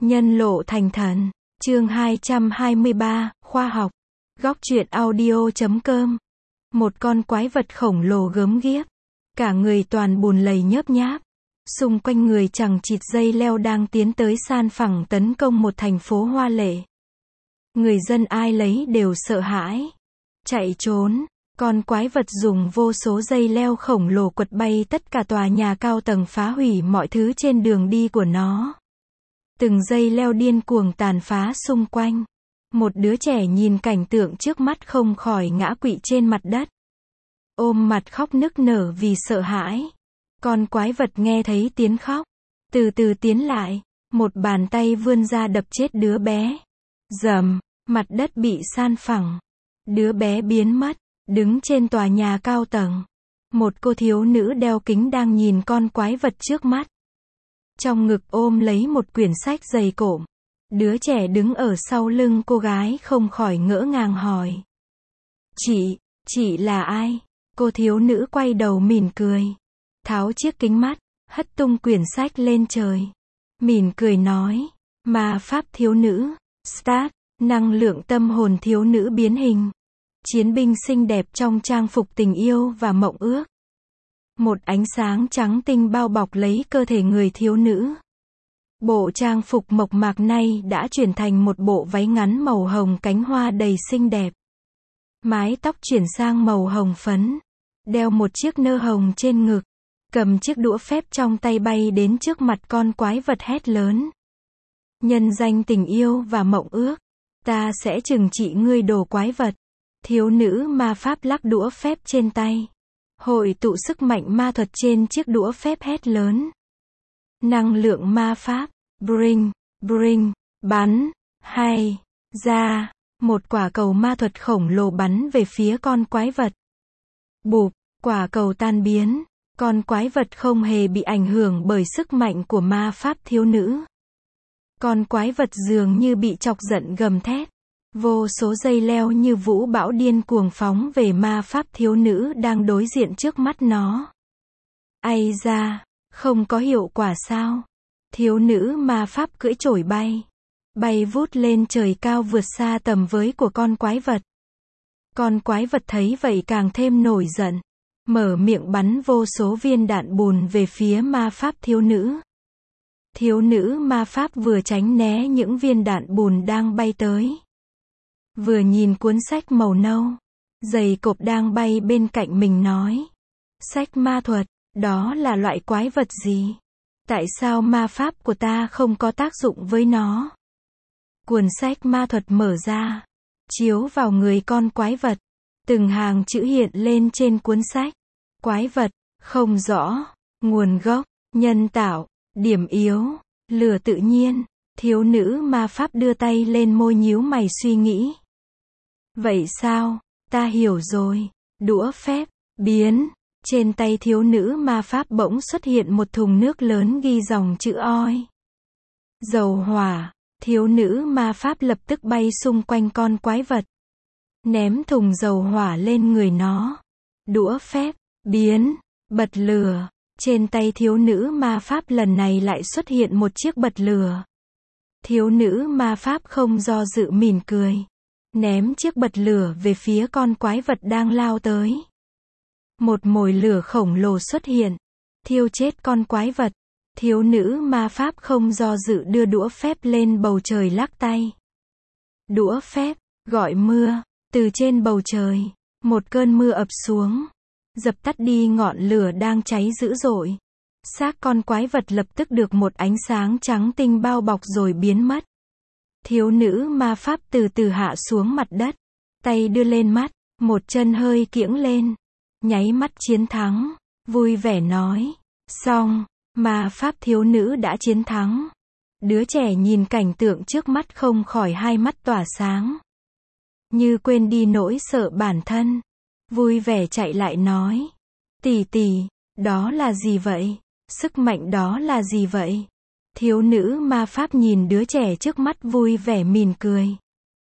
Nhân lộ thành thần. Chương 223, khoa học. Góc truyện audio.com. Một con quái vật khổng lồ gớm ghiếc, cả người toàn bùn lầy nhớp nháp. Xung quanh người chằng chịt dây leo đang tiến tới san phẳng tấn công một thành phố hoa lệ. Người dân ai lấy đều sợ hãi, chạy trốn. Con quái vật dùng vô số dây leo khổng lồ quật bay tất cả tòa nhà cao tầng, phá hủy mọi thứ trên đường đi của nó. Từng dây leo điên cuồng tàn phá xung quanh. Một đứa trẻ nhìn cảnh tượng trước mắt không khỏi ngã quỵ trên mặt đất, ôm mặt khóc nức nở vì sợ hãi. Con quái vật nghe thấy tiếng khóc, từ từ tiến lại, một bàn tay vươn ra đập chết đứa bé. Rầm, mặt đất bị san phẳng. Đứa bé biến mất. Đứng trên tòa nhà cao tầng, một cô thiếu nữ đeo kính đang nhìn con quái vật trước mắt. Trong ngực ôm lấy một quyển sách dày cộm. Đứa trẻ đứng ở sau lưng cô gái không khỏi ngỡ ngàng hỏi. Chị là ai? Cô thiếu nữ quay đầu mỉm cười, tháo chiếc kính mắt, hất tung quyển sách lên trời. Mỉm cười nói, ma pháp thiếu nữ, start, năng lượng tâm hồn thiếu nữ biến hình. Chiến binh xinh đẹp trong trang phục tình yêu và mộng ước. Một ánh sáng trắng tinh bao bọc lấy cơ thể người thiếu nữ. Bộ trang phục mộc mạc này đã chuyển thành một bộ váy ngắn màu hồng cánh hoa đầy xinh đẹp. Mái tóc chuyển sang màu hồng phấn. Đeo một chiếc nơ hồng trên ngực. Cầm chiếc đũa phép trong tay bay đến trước mặt con quái vật hét lớn. Nhân danh tình yêu và mộng ước, ta sẽ trừng trị ngươi đồ quái vật. Thiếu nữ ma pháp lắc đũa phép trên tay, hội tụ sức mạnh ma thuật trên chiếc đũa phép hét lớn. Năng lượng ma pháp, bring, bắn, hay, ra, một quả cầu ma thuật khổng lồ bắn về phía con quái vật. Bụp, quả cầu tan biến, con quái vật không hề bị ảnh hưởng bởi sức mạnh của ma pháp thiếu nữ. Con quái vật dường như bị chọc giận gầm thét. Vô số dây leo như vũ bão điên cuồng phóng về ma pháp thiếu nữ đang đối diện trước mắt nó. Ây da, không có hiệu quả sao? Thiếu nữ ma pháp cưỡi chổi bay vút lên trời cao vượt xa tầm với của con quái vật. Con quái vật thấy vậy càng thêm nổi giận, mở miệng bắn vô số viên đạn bùn về phía ma pháp thiếu nữ. Thiếu nữ ma pháp vừa tránh né những viên đạn bùn đang bay tới, vừa nhìn cuốn sách màu nâu dày cộp đang bay bên cạnh mình nói. Sách ma thuật, đó là loại quái vật gì? Tại sao ma pháp của ta không có tác dụng với nó? Cuốn sách ma thuật mở ra, chiếu vào người con quái vật. Từng hàng chữ hiện lên trên cuốn sách. Quái vật, không rõ, nguồn gốc, nhân tạo, điểm yếu, lửa tự nhiên. Thiếu nữ ma pháp đưa tay lên môi nhíu mày suy nghĩ. Vậy sao? Ta hiểu rồi. Đũa phép, biến. Trên tay thiếu nữ ma pháp bỗng xuất hiện một thùng nước lớn ghi dòng chữ OI. Dầu hỏa. Thiếu nữ ma pháp lập tức bay xung quanh con quái vật, ném thùng dầu hỏa lên người nó. Đũa phép, biến, bật lửa. Trên tay thiếu nữ ma pháp lần này lại xuất hiện một chiếc bật lửa. Thiếu nữ ma pháp không do dự mỉm cười, ném chiếc bật lửa về phía con quái vật đang lao tới. Một mồi lửa khổng lồ xuất hiện, thiêu chết con quái vật. Thiếu nữ ma pháp không do dự đưa đũa phép lên bầu trời lắc tay. Đũa phép, gọi mưa. Từ trên bầu trời, một cơn mưa ập xuống, dập tắt đi ngọn lửa đang cháy dữ dội. Xác con quái vật lập tức được một ánh sáng trắng tinh bao bọc rồi biến mất. Thiếu nữ ma pháp từ từ hạ xuống mặt đất, tay đưa lên mắt, một chân hơi kiễng lên, nháy mắt chiến thắng, vui vẻ nói. Xong, ma pháp thiếu nữ đã chiến thắng. Đứa trẻ nhìn cảnh tượng trước mắt không khỏi hai mắt tỏa sáng, như quên đi nỗi sợ bản thân. Vui vẻ chạy lại nói. Tỷ, đó là gì vậy? Sức mạnh đó là gì vậy? Thiếu nữ ma pháp nhìn đứa trẻ trước mắt vui vẻ mỉm cười.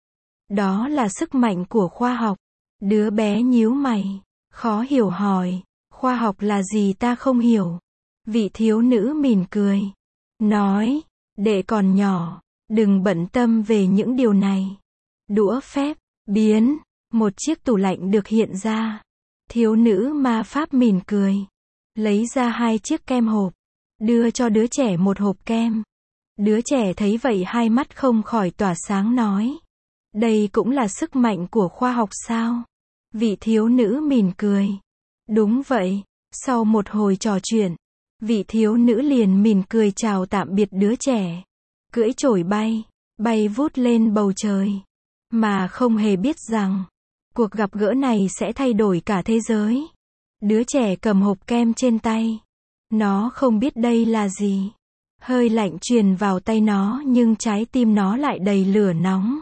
Đó là sức mạnh của khoa học. Đứa bé nhíu mày, khó hiểu hỏi. Khoa học là gì ta không hiểu. Vị thiếu nữ mỉm cười, nói. Đệ còn nhỏ, Đừng bận tâm về những điều này. Đũa phép, biến, một chiếc tủ lạnh được hiện ra. Thiếu nữ ma pháp mỉm cười. Lấy ra 2 chiếc kem hộp. Đưa cho đứa trẻ một hộp kem. Đứa trẻ thấy vậy hai mắt không khỏi tỏa sáng nói. Đây cũng là sức mạnh của khoa học sao? Vị thiếu nữ mỉm cười. Đúng vậy. Sau một hồi trò chuyện, vị thiếu nữ liền mỉm cười chào tạm biệt đứa trẻ. Cưỡi chổi bay, bay vút lên bầu trời. Mà không hề biết rằng, cuộc gặp gỡ này sẽ thay đổi cả thế giới. Đứa trẻ cầm hộp kem trên tay. Nó không biết đây là gì. Hơi lạnh truyền vào tay nó nhưng trái tim nó lại đầy lửa nóng.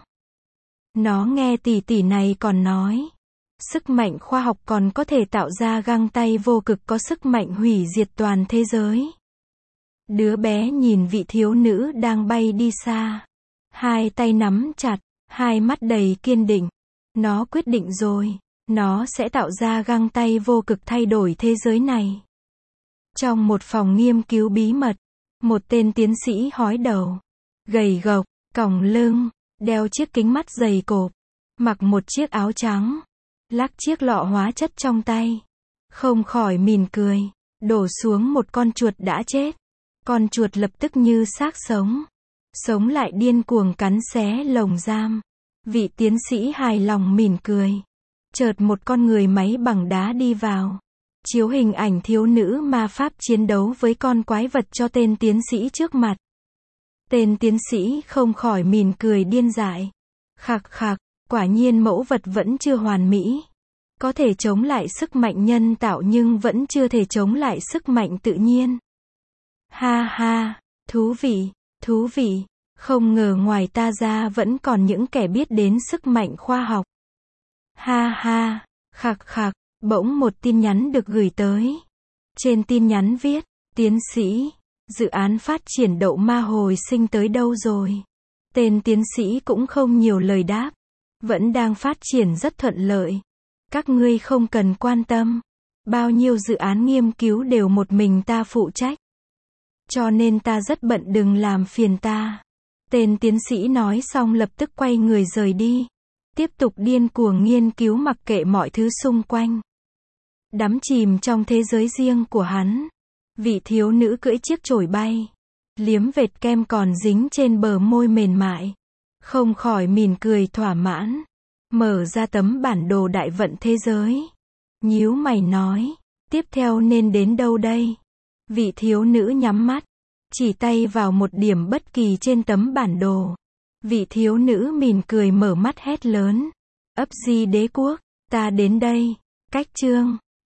Nó nghe tỷ tỷ này còn nói. Sức mạnh khoa học còn có thể tạo ra găng tay vô cực có sức mạnh hủy diệt toàn thế giới. Đứa bé nhìn vị thiếu nữ đang bay đi xa. 2 tay nắm chặt, 2 mắt đầy kiên định. Nó quyết định rồi, nó sẽ tạo ra găng tay vô cực thay đổi thế giới này. Trong một phòng nghiên cứu bí mật, một tên tiến sĩ hói đầu, gầy gộc, còng lưng, đeo chiếc kính mắt dày cộp, mặc một chiếc áo trắng, lắc chiếc lọ hóa chất trong tay. Không khỏi mỉm cười, đổ xuống một con chuột đã chết. Con chuột lập tức như xác sống. Sống lại điên cuồng cắn xé lồng giam. Vị tiến sĩ hài lòng mỉm cười. Chợt một con người máy bằng đá đi vào. Chiếu hình ảnh thiếu nữ ma pháp chiến đấu với con quái vật cho tên tiến sĩ trước mặt. Tên tiến sĩ không khỏi mỉm cười điên dại. Khạc khạc, quả nhiên mẫu vật vẫn chưa hoàn mỹ. Có thể chống lại sức mạnh nhân tạo nhưng vẫn chưa thể chống lại sức mạnh tự nhiên. Ha ha, thú vị, không ngờ ngoài ta ra vẫn còn những kẻ biết đến sức mạnh khoa học. Ha ha, khạc khạc, bỗng một tin nhắn được gửi tới. Trên tin nhắn viết, tiến sĩ, dự án phát triển đậu ma hồi sinh tới đâu rồi? Tên tiến sĩ cũng không nhiều lời đáp. Vẫn đang phát triển rất thuận lợi. Các ngươi không cần quan tâm. Bao nhiêu dự án nghiên cứu đều một mình ta phụ trách. Cho nên ta rất bận đừng làm phiền ta. Tên tiến sĩ nói xong lập tức quay người rời đi. Tiếp tục điên cuồng nghiên cứu mặc kệ mọi thứ xung quanh. Đắm chìm trong thế giới riêng của hắn. Vị thiếu nữ cưỡi chiếc chổi bay. Liếm vệt kem còn dính trên bờ môi mềm mại. Không khỏi mỉm cười thỏa mãn. Mở ra tấm bản đồ đại vận thế giới. Nhíu mày nói. Tiếp theo nên đến đâu đây? Vị thiếu nữ nhắm mắt. Chỉ tay vào một điểm bất kỳ trên tấm bản đồ. Vị thiếu nữ mỉm cười mở mắt hét lớn. Ấp Di đế quốc, ta đến đây. Cách chương